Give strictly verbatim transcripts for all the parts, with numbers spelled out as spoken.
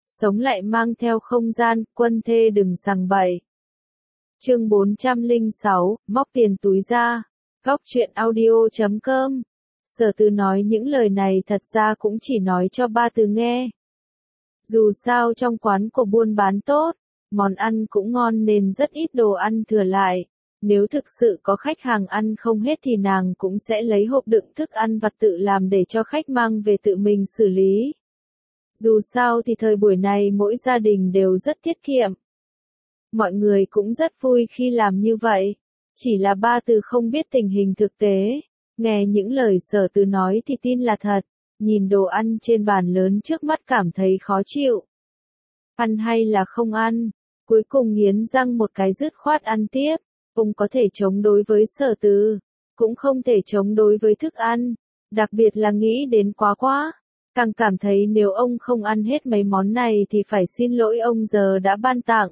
sống lại mang theo không gian, quân thê đừng sằng bậy. Chương bốn trăm lẻ sáu, móc tiền túi ra. Góc truyện audio chấm com. Sở Từ nói những lời này thật ra cũng chỉ nói cho ba Từ nghe. Dù sao trong quán của buôn bán tốt, món ăn cũng ngon nên rất ít đồ ăn thừa lại. Nếu thực sự có khách hàng ăn không hết thì nàng cũng sẽ lấy hộp đựng thức ăn vặt tự làm để cho khách mang về tự mình xử lý. Dù sao thì thời buổi này mỗi gia đình đều rất tiết kiệm. Mọi người cũng rất vui khi làm như vậy. Chỉ là ba Từ không biết tình hình thực tế. Nghe những lời Sở Từ nói thì tin là thật. Nhìn đồ ăn trên bàn lớn trước mắt cảm thấy khó chịu. Ăn hay là không ăn? Cuối cùng nghiến răng một cái dứt khoát ăn tiếp. Ông có thể chống đối với Sở Từ, cũng không thể chống đối với thức ăn. Đặc biệt là nghĩ đến quá quá. Càng cảm thấy nếu ông không ăn hết mấy món này thì phải xin lỗi ông giờ đã ban tặng.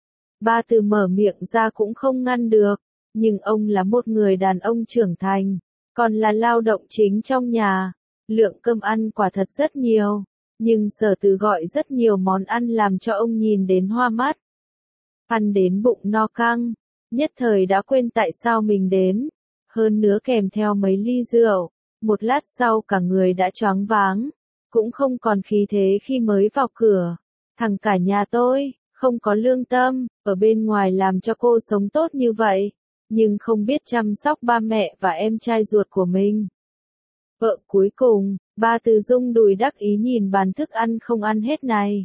Ba Từ mở miệng ra cũng không ngăn được. Nhưng ông là một người đàn ông trưởng thành, còn là lao động chính trong nhà. Lượng cơm ăn quả thật rất nhiều. Nhưng Sở Từ gọi rất nhiều món ăn làm cho ông nhìn đến hoa mắt. Ăn đến bụng no căng. Nhất thời đã quên tại sao mình đến. Hơn nữa kèm theo mấy ly rượu. Một lát sau cả người đã choáng váng. Cũng không còn khí thế khi mới vào cửa. Thằng cả nhà tôi, không có lương tâm, ở bên ngoài làm cho cô sống tốt như vậy. Nhưng không biết chăm sóc ba mẹ và em trai ruột của mình. Vợ cuối cùng, ba Từ rung đùi đắc ý nhìn bàn thức ăn không ăn hết này.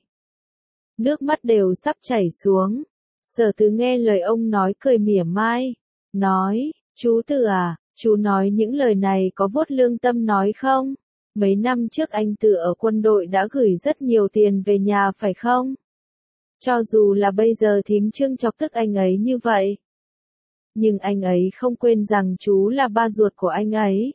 Nước mắt đều sắp chảy xuống. Sở Từ nghe lời ông nói cười mỉa mai. Nói, chú Từ à, chú nói những lời này có vuốt lương tâm nói không? Mấy năm trước anh Từ ở quân đội đã gửi rất nhiều tiền về nhà phải không? Cho dù là bây giờ thím Trương chọc tức anh ấy như vậy. Nhưng anh ấy không quên rằng chú là ba ruột của anh ấy.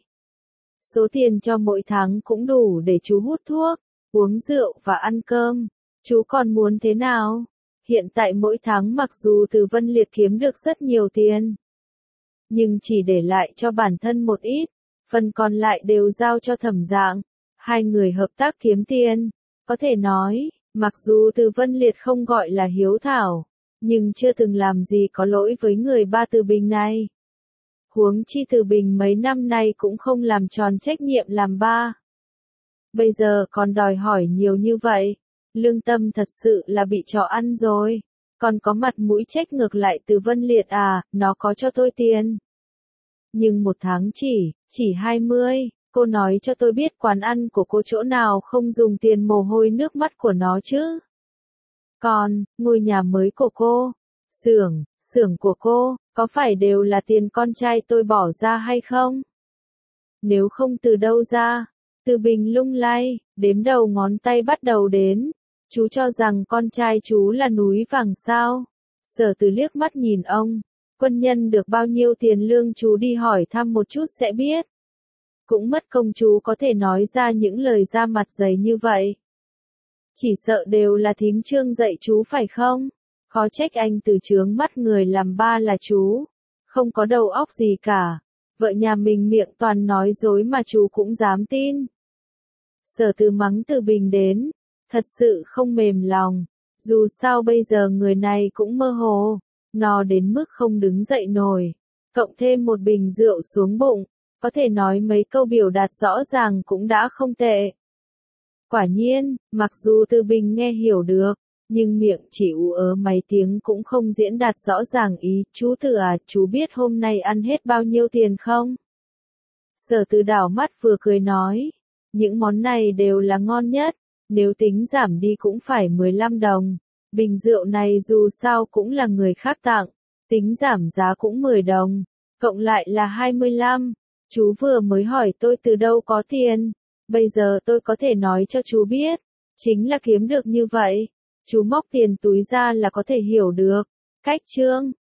Số tiền cho mỗi tháng cũng đủ để chú hút thuốc, uống rượu và ăn cơm. Chú còn muốn thế nào? Hiện tại mỗi tháng mặc dù Từ Vân Liệt kiếm được rất nhiều tiền, nhưng chỉ để lại cho bản thân một ít, phần còn lại đều giao cho Thẩm Dạng. Hai người hợp tác kiếm tiền. Có thể nói, mặc dù Từ Vân Liệt không gọi là hiếu thảo, nhưng chưa từng làm gì có lỗi với người ba Từ Bình này. Huống chi Từ Bình mấy năm nay cũng không làm tròn trách nhiệm làm ba. Bây giờ còn đòi hỏi nhiều như vậy. Lương tâm thật sự là bị chó ăn rồi. Còn có mặt mũi trách ngược lại Từ Vân Liệt à, nó có cho tôi tiền. Nhưng một tháng chỉ, chỉ hai mươi, cô nói cho tôi biết quán ăn của cô chỗ nào không dùng tiền mồ hôi nước mắt của nó chứ. Còn, ngôi nhà mới của cô, xưởng, xưởng của cô, có phải đều là tiền con trai tôi bỏ ra hay không? Nếu không từ đâu ra? Từ Bình lung lay, đếm đầu ngón tay bắt đầu đến. Chú cho rằng con trai chú là núi vàng sao? Sở Từ liếc mắt nhìn ông. Quân nhân được bao nhiêu tiền lương chú đi hỏi thăm một chút sẽ biết. Cũng mất công chú có thể nói ra những lời ra mặt dày như vậy. Chỉ sợ đều là thím Trương dạy chú phải không? Khó trách anh Từ chướng mắt người làm ba là chú. Không có đầu óc gì cả. Vợ nhà mình miệng toàn nói dối mà chú cũng dám tin. Sở Từ mắng Từ Bình đến. Thật sự không mềm lòng. Dù sao bây giờ người này cũng mơ hồ. No đến mức không đứng dậy nổi. Cộng thêm một bình rượu xuống bụng. Có thể nói mấy câu biểu đạt rõ ràng cũng đã không tệ. Quả nhiên, mặc dù Từ Bình nghe hiểu được, nhưng miệng chỉ ú ớ mấy tiếng cũng không diễn đạt rõ ràng ý. Chú Từ à, chú biết hôm nay ăn hết bao nhiêu tiền không? Sở Từ đảo mắt vừa cười nói. Những món này đều là ngon nhất. Nếu tính giảm đi cũng phải mười lăm đồng. Bình rượu này dù sao cũng là người khác tặng. Tính giảm giá cũng mười đồng. Cộng lại là hai mươi lăm. Chú vừa mới hỏi tôi từ đâu có tiền. Bây giờ tôi có thể nói cho chú biết. Chính là kiếm được như vậy. Chú móc tiền túi ra là có thể hiểu được. Cách Trương,